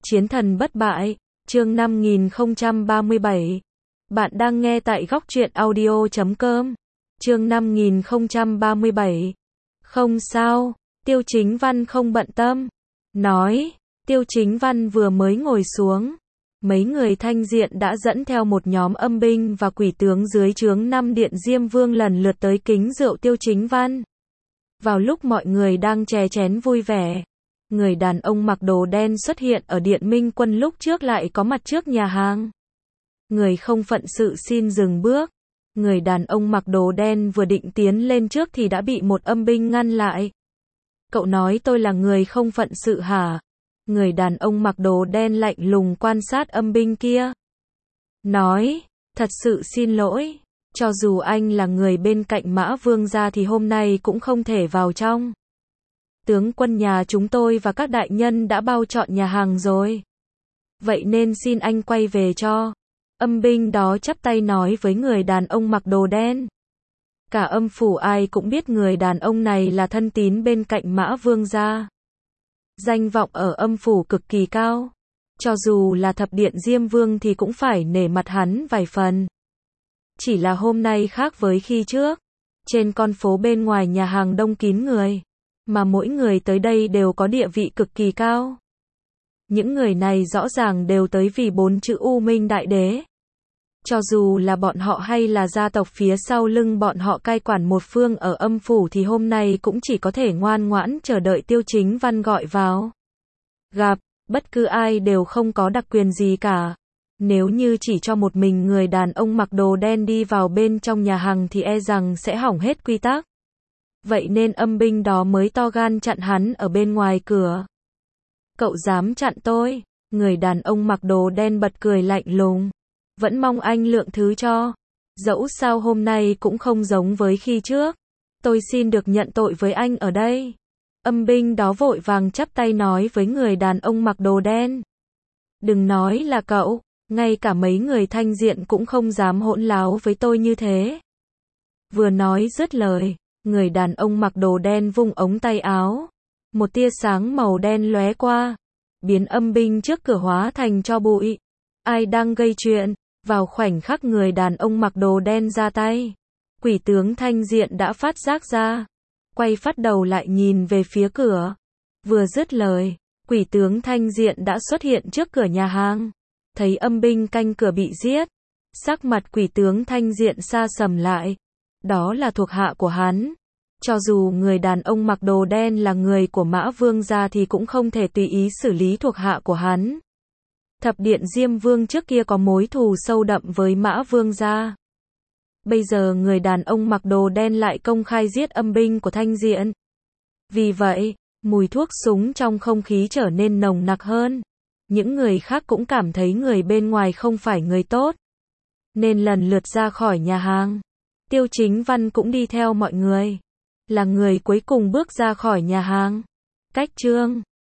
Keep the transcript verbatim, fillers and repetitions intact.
Chiến thần bất bại, chương năm nghìn không trăm ba mươi bảy. Bạn đang nghe tại góc truyện audio chấm com. Chương năm nghìn không trăm ba mươi bảy. Không sao, Tiêu Chính Văn không bận tâm. Nói, Tiêu Chính Văn vừa mới ngồi xuống. Mấy người Thanh Diện đã dẫn theo một nhóm âm binh và quỷ tướng dưới trướng năm điện Diêm Vương lần lượt tới kính rượu Tiêu Chính Văn. Vào lúc mọi người đang chè chén vui vẻ, người đàn ông mặc đồ đen xuất hiện ở Điện Minh Quân lúc trước lại có mặt trước nhà hàng. Người không phận sự xin dừng bước. Người đàn ông mặc đồ đen vừa định tiến lên trước thì đã bị một âm binh ngăn lại. Cậu nói tôi là người không phận sự hả? Người đàn ông mặc đồ đen lạnh lùng quan sát âm binh kia. Nói, thật sự xin lỗi, cho dù anh là người bên cạnh Mã Vương gia thì hôm nay cũng không thể vào trong. Tướng quân nhà chúng tôi và các đại nhân đã bao trọn nhà hàng rồi. Vậy nên xin anh quay về cho. Âm binh đó chắp tay nói với người đàn ông mặc đồ đen. Cả âm phủ ai cũng biết người đàn ông này là thân tín bên cạnh Mã Vương gia. Danh vọng ở âm phủ cực kỳ cao. Cho dù là thập điện Diêm Vương thì cũng phải nể mặt hắn vài phần. Chỉ là hôm nay khác với khi trước. Trên con phố bên ngoài nhà hàng đông kín người. Mà mỗi người tới đây đều có địa vị cực kỳ cao. Những người này rõ ràng đều tới vì bốn chữ U Minh Đại Đế. Cho dù là bọn họ hay là gia tộc phía sau lưng bọn họ cai quản một phương ở âm phủ thì hôm nay cũng chỉ có thể ngoan ngoãn chờ đợi Tiêu Chính Văn gọi vào. Gặp, bất cứ ai đều không có đặc quyền gì cả. Nếu như chỉ cho một mình người đàn ông mặc đồ đen đi vào bên trong nhà hàng thì e rằng sẽ hỏng hết quy tắc. Vậy nên âm binh đó mới to gan chặn hắn ở bên ngoài cửa. Cậu dám chặn tôi? Người đàn ông mặc đồ đen bật cười lạnh lùng. Vẫn mong anh lượng thứ cho. Dẫu sao hôm nay cũng không giống với khi trước. Tôi xin được nhận tội với anh ở đây. Âm binh đó vội vàng chắp tay nói với người đàn ông mặc đồ đen. Đừng nói là cậu, ngay cả mấy người Thanh Diện cũng không dám hỗn láo với tôi như thế. Vừa nói dứt lời, người đàn ông mặc đồ đen vung ống tay áo. Một tia sáng màu đen lóe qua, biến âm binh trước cửa hóa thành tro bụi. Ai đang gây chuyện? Vào khoảnh khắc người đàn ông mặc đồ đen ra tay, quỷ tướng Thanh Diện đã phát giác ra, quay phát đầu lại nhìn về phía cửa. Vừa dứt lời, quỷ tướng Thanh Diện đã xuất hiện trước cửa nhà hàng. Thấy âm binh canh cửa bị giết, sắc mặt quỷ tướng Thanh Diện sa sầm lại. Đó là thuộc hạ của hắn. Cho dù người đàn ông mặc đồ đen là người của Mã Vương gia thì cũng không thể tùy ý xử lý thuộc hạ của hắn. Thập điện Diêm Vương trước kia có mối thù sâu đậm với Mã Vương gia. Bây giờ người đàn ông mặc đồ đen lại công khai giết âm binh của Thanh Diện. Vì vậy, mùi thuốc súng trong không khí trở nên nồng nặc hơn. Những người khác cũng cảm thấy người bên ngoài không phải người tốt, nên lần lượt ra khỏi nhà hàng. Tiêu Chính Văn cũng đi theo mọi người. Là người cuối cùng bước ra khỏi nhà hàng. Cách chương